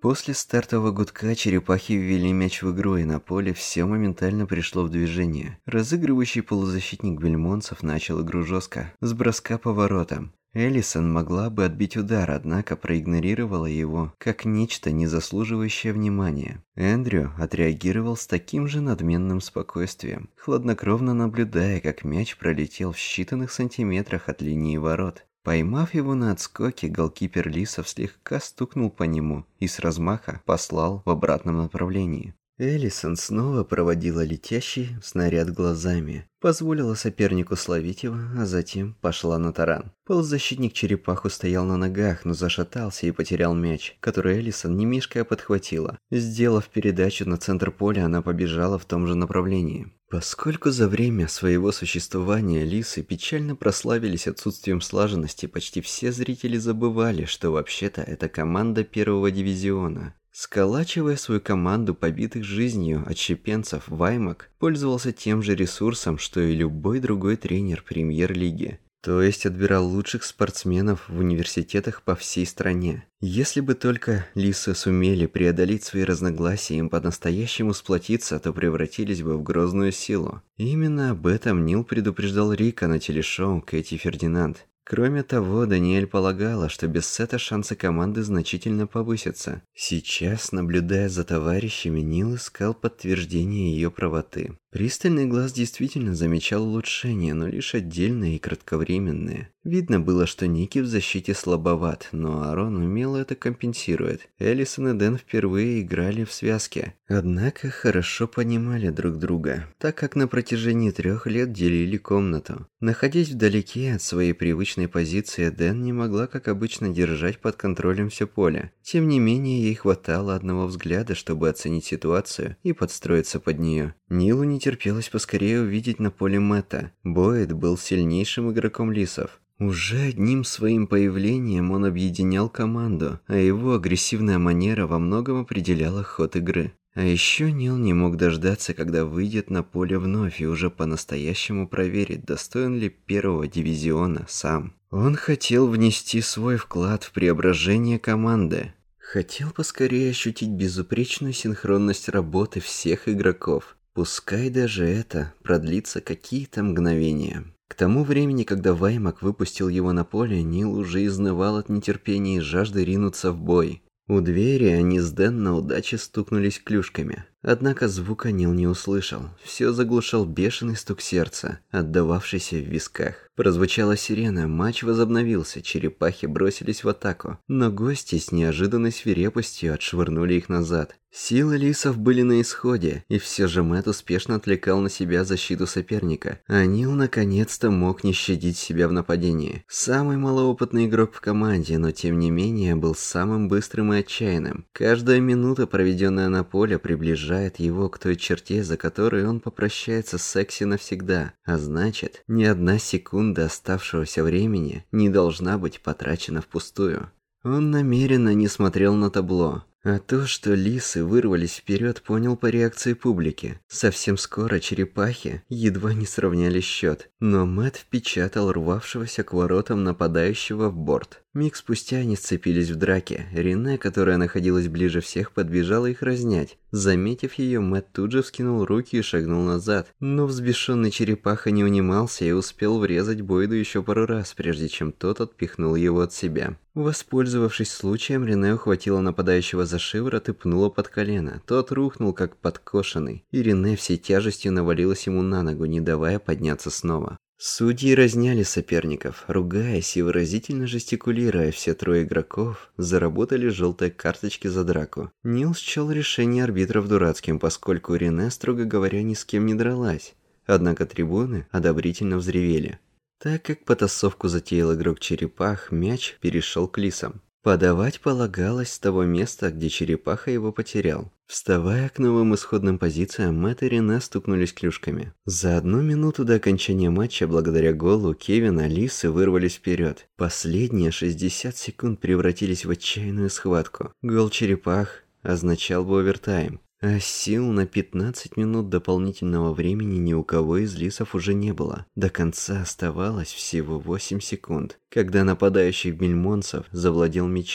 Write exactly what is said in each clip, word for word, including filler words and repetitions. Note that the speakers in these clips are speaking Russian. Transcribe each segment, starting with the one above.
После стартового гудка черепахи ввели мяч в игру, и на поле все моментально пришло в движение. Разыгрывающий полузащитник бельмонцев начал игру жестко, с броска по воротам. Элисон могла бы отбить удар, однако проигнорировала его, как нечто, не заслуживающее внимания. Эндрю отреагировал с таким же надменным спокойствием, хладнокровно наблюдая, как мяч пролетел в считанных сантиметрах от линии ворот. Поймав его на отскоке, голкипер Лисов слегка стукнул по нему и с размаха послал в обратном направлении. Элисон снова проводила летящий снаряд глазами, позволила сопернику словить его, а затем пошла на таран. Полузащитник черепаху стоял на ногах, но зашатался и потерял мяч, который Элисон не мешкая подхватила. Сделав передачу на центр поля, она побежала в том же направлении. Поскольку за время своего существования лисы печально прославились отсутствием слаженности, почти все зрители забывали, что вообще-то это команда первого дивизиона. Сколачивая свою команду побитых жизнью отщепенцев, Ваймак пользовался тем же ресурсом, что и любой другой тренер премьер-лиги. То есть отбирал лучших спортсменов в университетах по всей стране. Если бы только лисы сумели преодолеть свои разногласия и им по-настоящему сплотиться, то превратились бы в грозную силу. И именно об этом Нил предупреждал Рика на телешоу Кэти Фердинанд. Кроме того, Даниэль полагала, что без сета шансы команды значительно повысятся. Сейчас, наблюдая за товарищами, Нил искал подтверждение ее правоты. Пристальный глаз действительно замечал улучшения, но лишь отдельные и кратковременные. Видно было, что Ники в защите слабоват, но Арон умело это компенсирует. Элисон и Дэн впервые играли в связке. Однако хорошо понимали друг друга, так как на протяжении трех лет делили комнату. Находясь вдалеке от своей привычной позиции, Дэн не могла, как обычно, держать под контролем все поле. Тем не менее, ей хватало одного взгляда, чтобы оценить ситуацию и подстроиться под нее. Нилу не терпелось поскорее увидеть на поле Мэтта. Бойд был сильнейшим игроком лисов. Уже одним своим появлением он объединял команду, а его агрессивная манера во многом определяла ход игры. А еще Нил не мог дождаться, когда выйдет на поле вновь и уже по-настоящему проверит, достоин ли первого дивизиона сам. Он хотел внести свой вклад в преображение команды. Хотел поскорее ощутить безупречную синхронность работы всех игроков. Пускай даже это продлится какие-то мгновения. К тому времени, когда Ваймак выпустил его на поле, Нил уже изнывал от нетерпения и жажды ринуться в бой. У двери они с Дэн на удаче стукнулись клюшками. Однако звука Нил не услышал. Все заглушал бешеный стук сердца, отдававшийся в висках. Прозвучала сирена, матч возобновился, черепахи бросились в атаку. Но гости с неожиданной свирепостью отшвырнули их назад. Силы лисов были на исходе, и все же Мэтт успешно отвлекал на себя защиту соперника. А Нил наконец-то мог не щадить себя в нападении. Самый малоопытный игрок в команде, но тем не менее был самым быстрым и отчаянным. Каждая минута, проведенная на поле, приближала его к той черте, за которой он попрощается с секси навсегда. А значит, ни одна секунда оставшегося времени не должна быть потрачена впустую. Он намеренно не смотрел на табло. А то, что лисы вырвались вперед, понял по реакции публики. Совсем скоро черепахи едва не сравняли счет. Но Мэтт впечатал рвавшегося к воротам нападающего в борт. Миг спустя они сцепились в драке. Рене, которая находилась ближе всех, подбежала их разнять. Заметив ее, Мэтт тут же вскинул руки и шагнул назад. Но взбешенный черепаха не унимался и успел врезать Бойду еще пару раз, прежде чем тот отпихнул его от себя. Воспользовавшись случаем, Рене ухватила нападающего за шиворот и пнула под колено. Тот рухнул как подкошенный, и Рене всей тяжестью навалилась ему на ногу, не давая подняться снова. Судьи разняли соперников, ругаясь и выразительно жестикулируя, все трое игроков заработали желтые карточки за драку. Нил счел решение арбитров дурацким, поскольку Рене, строго говоря, ни с кем не дралась. Однако трибуны одобрительно взревели. Так как потасовку затеял игрок черепах, мяч перешел к лисам. Подавать полагалось с того места, где черепаха его потерял. Вставая к новым исходным позициям, Мэтт и Рене стукнулись клюшками. За одну минуту до окончания матча, благодаря голу Кевина, лисы вырвались вперед. Последние шестьдесят секунд превратились в отчаянную схватку. Гол черепах означал бы овертайм. А сил на пятнадцать минут дополнительного времени ни у кого из лисов уже не было. До конца оставалось всего восемь секунд, когда нападающий бельмонцев завладел мячом.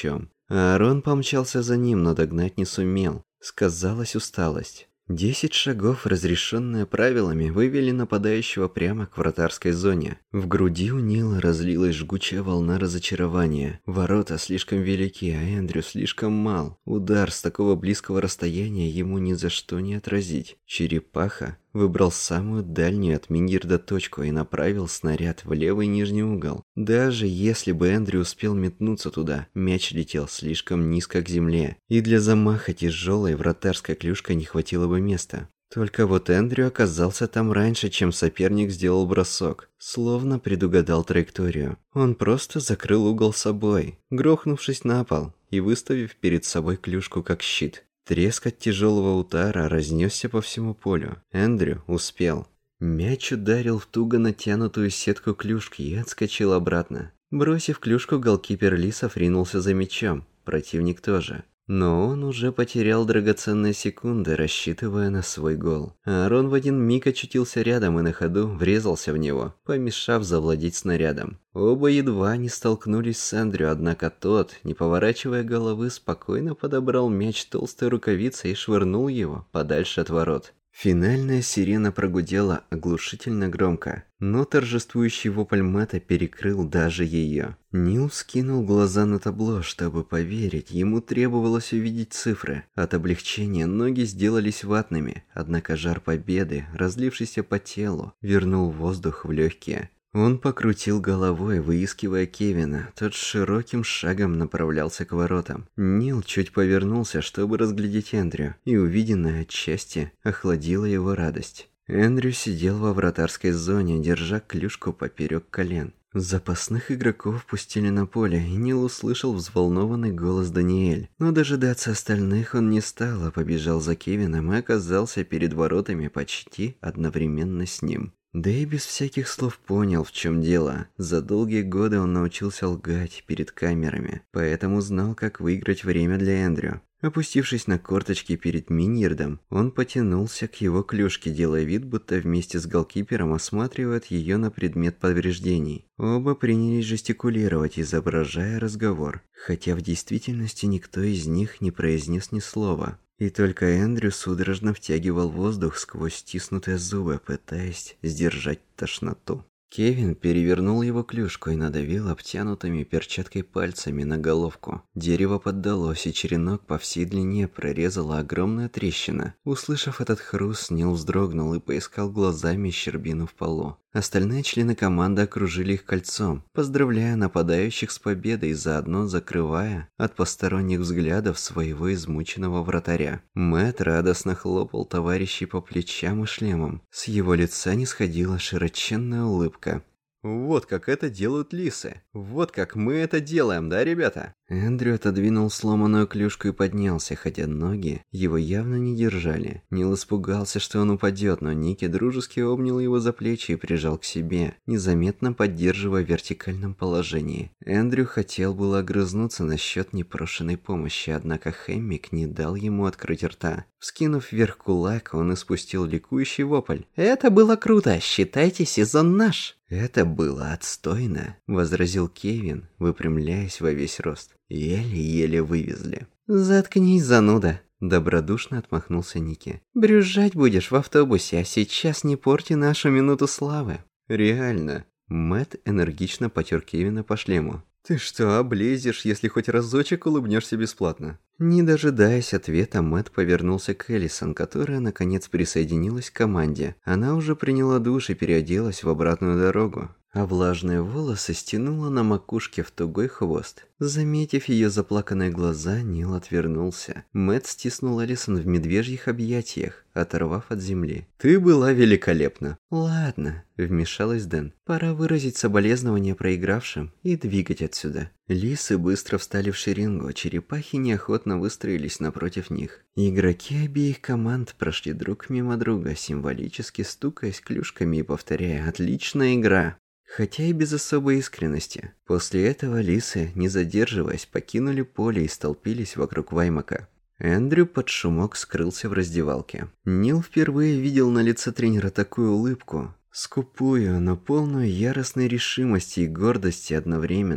Аарон помчался за ним, но догнать не сумел. Сказалась усталость. Десять шагов, разрешенные правилами, вывели нападающего прямо к вратарской зоне. В груди у Нила разлилась жгучая волна разочарования. Ворота слишком велики, а Эндрю слишком мал. Удар с такого близкого расстояния ему ни за что не отразить. Черепаха выбрал самую дальнюю от Мингирда точку и направил снаряд в левый нижний угол. Даже если бы Эндрю успел метнуться туда, мяч летел слишком низко к земле, и для замаха тяжелой вратарской клюшкой не хватило бы места. Только вот Эндрю оказался там раньше, чем соперник сделал бросок, словно предугадал траекторию. Он просто закрыл угол собой, грохнувшись на пол и выставив перед собой клюшку как щит. Треск от тяжелого удара разнесся по всему полю. Эндрю успел. Мяч ударил в туго натянутую сетку клюшки и отскочил обратно. Бросив клюшку, голкипер Лисов ринулся за мячом. Противник тоже. Но он уже потерял драгоценные секунды, рассчитывая на свой гол. Аарон в один миг очутился рядом и на ходу врезался в него, помешав завладеть снарядом. Оба едва не столкнулись с Эндрю, однако тот, не поворачивая головы, спокойно подобрал мяч толстой рукавицей и швырнул его подальше от ворот. Финальная сирена прогудела оглушительно громко, но торжествующий вопль Мэтта перекрыл даже ее. Нил вскинул глаза на табло, чтобы поверить, ему требовалось увидеть цифры. От облегчения ноги сделались ватными, однако жар победы, разлившийся по телу, вернул воздух в легкие. Он покрутил головой, выискивая Кевина. Тот широким шагом направлялся к воротам. Нил чуть повернулся, чтобы разглядеть Эндрю, и увиденное отчасти охладило его радость. Эндрю сидел во вратарской зоне, держа клюшку поперек колен. Запасных игроков пустили на поле, и Нил услышал взволнованный голос Даниэль. Но дожидаться остальных он не стал, а побежал за Кевином и оказался перед воротами почти одновременно с ним. Да и без всяких слов понял, в чем дело. За долгие годы он научился лгать перед камерами, поэтому знал, как выиграть время для Эндрю. Опустившись на корточки перед Миньердом, он потянулся к его клюшке, делая вид, будто вместе с голкипером осматривает ее на предмет повреждений. Оба принялись жестикулировать, изображая разговор, хотя в действительности никто из них не произнес ни слова. И только Эндрю судорожно втягивал воздух сквозь стиснутые зубы, пытаясь сдержать тошноту. Кевин перевернул его клюшку и надавил обтянутыми перчаткой пальцами на головку. Дерево поддалось, и черенок по всей длине прорезала огромная трещина. Услышав этот хруст, Нил вздрогнул и поискал глазами щербину в полу. Остальные члены команды окружили их кольцом, поздравляя нападающих с победой и заодно закрывая от посторонних взглядов своего измученного вратаря. Мэтт радостно хлопал товарищей по плечам и шлемам. С его лица не сходила широченная улыбка. «Вот как это делают лисы. Вот как мы это делаем, да, ребята?» Эндрю отодвинул сломанную клюшку и поднялся, хотя ноги его явно не держали. Нил испугался, что он упадет, но Ники дружески обнял его за плечи и прижал к себе, незаметно поддерживая в вертикальном положении. Эндрю хотел было огрызнуться насчет непрошенной помощи, однако Хэммик не дал ему открыть рта. Вскинув вверх кулак, он испустил ликующий вопль. «Это было круто! Считайте, сезон наш!» «Это было отстойно», — возразил Кевин, выпрямляясь во весь рост. «Еле-еле вывезли». «Заткнись, зануда», — добродушно отмахнулся Ники. «Брюзжать будешь в автобусе, а сейчас не порти нашу минуту славы». «Реально». Мэтт энергично потер Кевина по шлему. «Ты что, облезешь, если хоть разочек улыбнешься бесплатно?» Не дожидаясь ответа, Мэтт повернулся к Элисон, которая наконец присоединилась к команде. Она уже приняла душ и переоделась в обратную дорогу, а влажные волосы стянула на макушке в тугой хвост. Заметив ее заплаканные глаза, Нил отвернулся. Мэтт стиснул Элисон в медвежьих объятиях, оторвав от земли. «Ты была великолепна!» «Ладно», — вмешалась Дэн. «Пора выразить соболезнования проигравшим и двигать отсюда». Лисы быстро встали в шеренгу, черепахи неохотно выстроились напротив них. Игроки обеих команд прошли друг мимо друга, символически стукаясь клюшками и повторяя «Отличная игра!». Хотя и без особой искренности. После этого лисы, не задерживаясь, покинули поле и столпились вокруг Ваймака. Эндрю под шумок скрылся в раздевалке. Нил впервые видел на лице тренера такую улыбку. Скупую, но полную яростной решимости и гордости одновременно.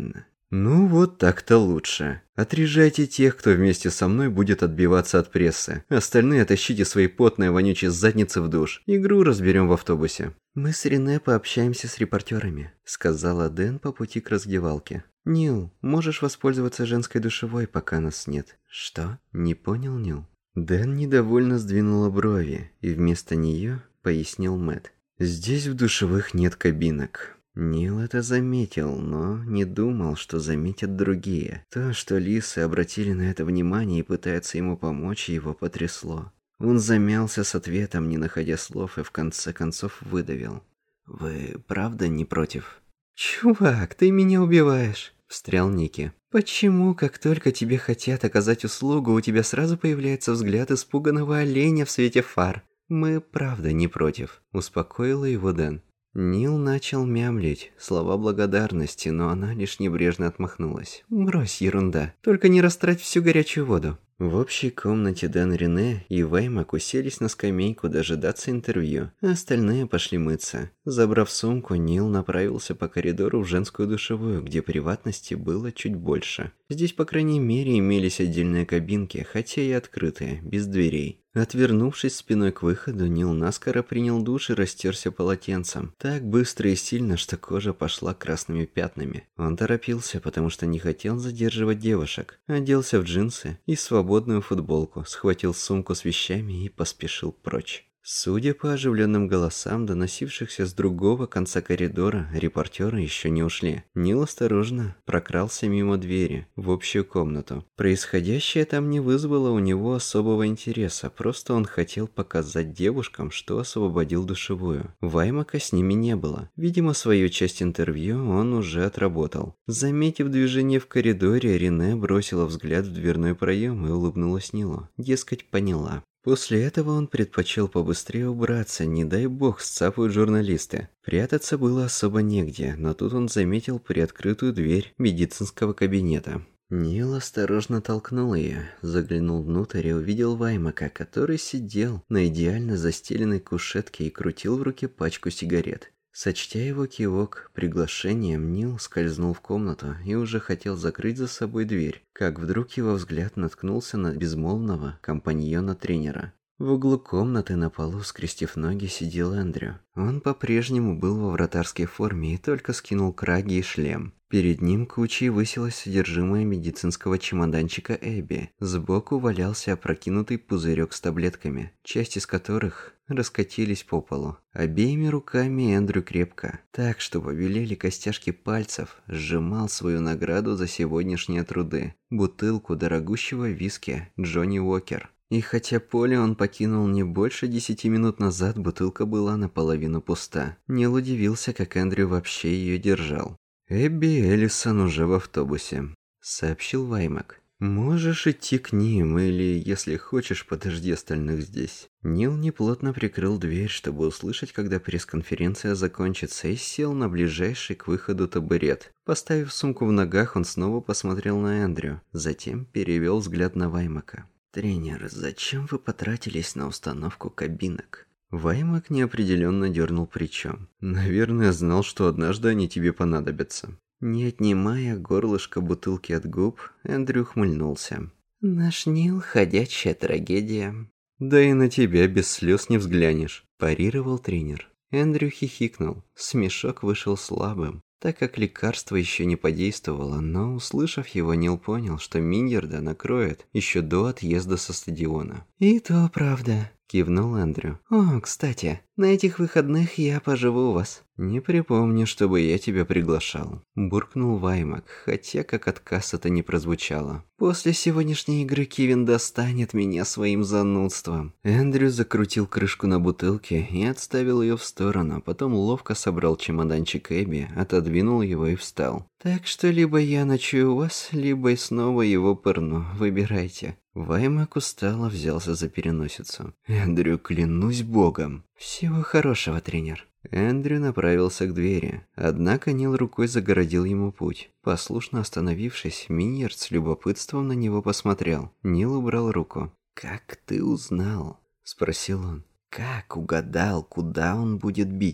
Ну вот так-то лучше. Отрежайте тех, кто вместе со мной будет отбиваться от прессы. Остальные тащите свои потные вонючие задницы в душ. Игру разберем в автобусе. Мы с Рене пообщаемся с репортерами, сказала Дэн по пути к раздевалке. Нил, можешь воспользоваться женской душевой, пока нас нет. Что? Не понял Нил. Дэн недовольно сдвинула брови, и вместо нее пояснил Мэтт. Здесь в душевых нет кабинок. Нил это заметил, но не думал, что заметят другие. То, что лисы обратили на это внимание и пытаются ему помочь, его потрясло. Он замялся с ответом, не находя слов, и в конце концов выдавил. «Вы правда не против?» «Чувак, ты меня убиваешь», – встрял Ники. «Почему, как только тебе хотят оказать услугу, у тебя сразу появляется взгляд испуганного оленя в свете фар? Мы правда не против», – успокоила его Дэн. Нил начал мямлить слова благодарности, но она лишь небрежно отмахнулась. «Брось, ерунда, только не растрать всю горячую воду». В общей комнате Дэн, Рене и Ваймак уселись на скамейку дожидаться интервью, а остальные пошли мыться. Забрав сумку, Нил направился по коридору в женскую душевую, где приватности было чуть больше. Здесь, по крайней мере, имелись отдельные кабинки, хотя и открытые, без дверей. Отвернувшись спиной к выходу, Нил наскоро принял душ и растерся полотенцем. Так быстро и сильно, что кожа пошла красными пятнами. Он торопился, потому что не хотел задерживать девушек. Оделся в джинсы и свободную футболку, схватил сумку с вещами и поспешил прочь. Судя по оживленным голосам, доносившихся с другого конца коридора, репортеры еще не ушли. Нил осторожно прокрался мимо двери в общую комнату. Происходящее там не вызвало у него особого интереса, просто он хотел показать девушкам, что освободил душевую. Ваймака с ними не было. Видимо, свою часть интервью он уже отработал. Заметив движение в коридоре, Рене бросила взгляд в дверной проем и улыбнулась Нилу. Дескать, поняла. После этого он предпочел побыстрее убраться, не дай бог сцапают журналисты. Прятаться было особо негде, но тут он заметил приоткрытую дверь медицинского кабинета. Нил осторожно толкнул ее, заглянул внутрь и увидел Ваймака, который сидел на идеально застеленной кушетке и крутил в руке пачку сигарет. Сочтя его кивок приглашением, Нил скользнул в комнату и уже хотел закрыть за собой дверь, как вдруг его взгляд наткнулся на безмолвного компаньона тренера. В углу комнаты на полу, скрестив ноги, сидел Эндрю. Он по-прежнему был во вратарской форме и только скинул краги и шлем. Перед ним кучей высилось содержимое медицинского чемоданчика Эбби. Сбоку валялся опрокинутый пузырек с таблетками, часть из которых раскатились по полу. Обеими руками Эндрю крепко, так что побелели костяшки пальцев, сжимал свою награду за сегодняшние труды – бутылку дорогущего виски Джонни Уокер. И хотя поле он покинул не больше десяти минут назад, бутылка была наполовину пуста. Нил удивился, как Эндрю вообще ее держал. «Эбби Эллисон уже в автобусе», — сообщил Ваймак. «Можешь идти к ним, или, если хочешь, подожди остальных здесь». Нил неплотно прикрыл дверь, чтобы услышать, когда пресс-конференция закончится, и сел на ближайший к выходу табурет. Поставив сумку в ногах, он снова посмотрел на Эндрю, затем перевел взгляд на Ваймака. «Тренер, зачем вы потратились на установку кабинок?» Ваймак неопределенно дернул плечом. «Наверное, знал, что однажды они тебе понадобятся». Не отнимая горлышко бутылки от губ, Эндрю ухмыльнулся. «Наш Нил – ходячая трагедия». «Да и на тебя без слез не взглянешь», – парировал тренер. Эндрю хихикнул. Смешок вышел слабым, так как лекарство еще не подействовало, но, услышав его, Нил понял, что Миньерда накроет еще до отъезда со стадиона. «И то правда», – кивнул Эндрю. «О, кстати, на этих выходных я поживу у вас». «Не припомню, чтобы я тебя приглашал», – буркнул Ваймак, хотя как отказ это не прозвучало. «После сегодняшней игры Кевин достанет меня своим занудством». Эндрю закрутил крышку на бутылке и отставил ее в сторону, потом ловко собрал чемоданчик Эбби, отодвинул его и встал. «Так что либо я ночую у вас, либо и снова его пырну. Выбирайте». Ваймак устало взялся за переносицу. «Эндрю, клянусь богом». «Всего хорошего, тренер». Эндрю направился к двери, однако Нил рукой загородил ему путь. Послушно остановившись, Миньерд с любопытством на него посмотрел. Нил убрал руку. «Как ты узнал?» – спросил он. «Как угадал, куда он будет бить?»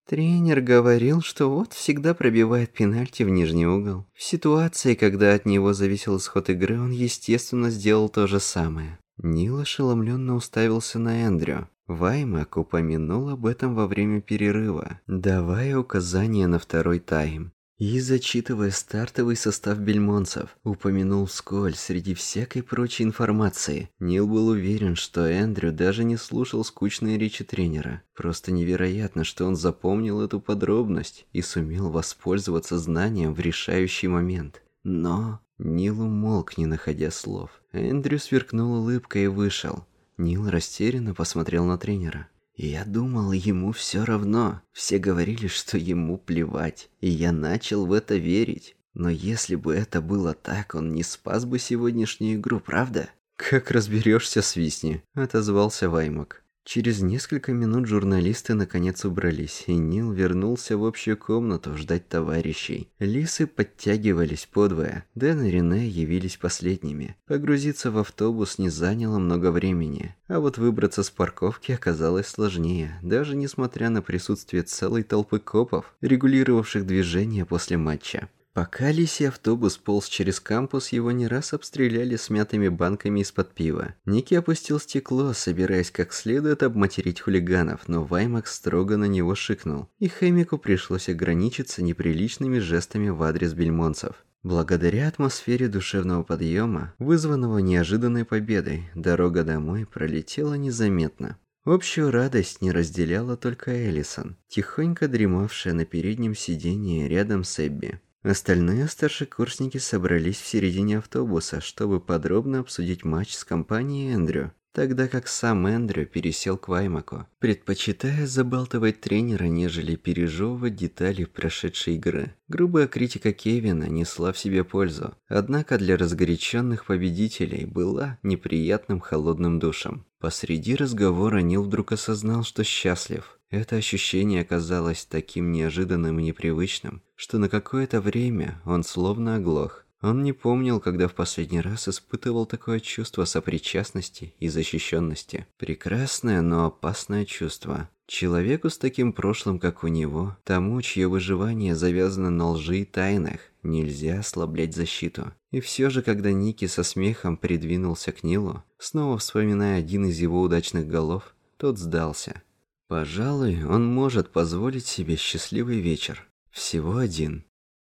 Тренер говорил, что вот всегда пробивает пенальти в нижний угол. В ситуации, когда от него зависел исход игры, он, естественно, сделал то же самое. Нил ошеломленно уставился на Эндрю. Ваймак упомянул об этом во время перерыва, давая указания на второй тайм. И, зачитывая стартовый состав бельмонцев, упомянул вскользь среди всякой прочей информации. Нил был уверен, что Эндрю даже не слушал скучные речи тренера. Просто невероятно, что он запомнил эту подробность и сумел воспользоваться знанием в решающий момент. Но Нил умолк, не находя слов. Эндрю сверкнул улыбкой и вышел. Нил растерянно посмотрел на тренера. Я думал, ему все равно. Все говорили, что ему плевать. И я начал в это верить. Но если бы это было так, он не спас бы сегодняшнюю игру, правда? Как разберешься, свистни, отозвался Ваймак. Через несколько минут журналисты наконец убрались, и Нил вернулся в общую комнату ждать товарищей. Лисы подтягивались подвое, Дэн и Рене явились последними. Погрузиться в автобус не заняло много времени, а вот выбраться с парковки оказалось сложнее, даже несмотря на присутствие целой толпы копов, регулировавших движение после матча. Пока лисий автобус полз через кампус, его не раз обстреляли смятыми банками из-под пива. Ники опустил стекло, собираясь как следует обматерить хулиганов, но Ваймак строго на него шикнул, и Хэмику пришлось ограничиться неприличными жестами в адрес бельмонцев. Благодаря атмосфере душевного подъема, вызванного неожиданной победой, дорога домой пролетела незаметно. Общую радость не разделяла только Элисон, тихонько дремавшая на переднем сиденье рядом с Эбби. Остальные старшекурсники собрались в середине автобуса, чтобы подробно обсудить матч с компанией Эндрю, тогда как сам Эндрю пересел к Ваймаку, предпочитая забалтывать тренера, нежели пережевывать детали прошедшей игры. Грубая критика Кевина несла в себе пользу, однако для разгоряченных победителей была неприятным холодным душем. Посреди разговора Нил вдруг осознал, что счастлив. Это ощущение оказалось таким неожиданным и непривычным, что на какое-то время он словно оглох. Он не помнил, когда в последний раз испытывал такое чувство сопричастности и защищенности. Прекрасное, но опасное чувство. Человеку с таким прошлым, как у него, тому, чье выживание завязано на лжи и тайнах, нельзя ослаблять защиту. И все же, когда Ники со смехом придвинулся к Нилу, снова вспоминая один из его удачных голов, тот сдался. Пожалуй, он может позволить себе счастливый вечер. Всего один.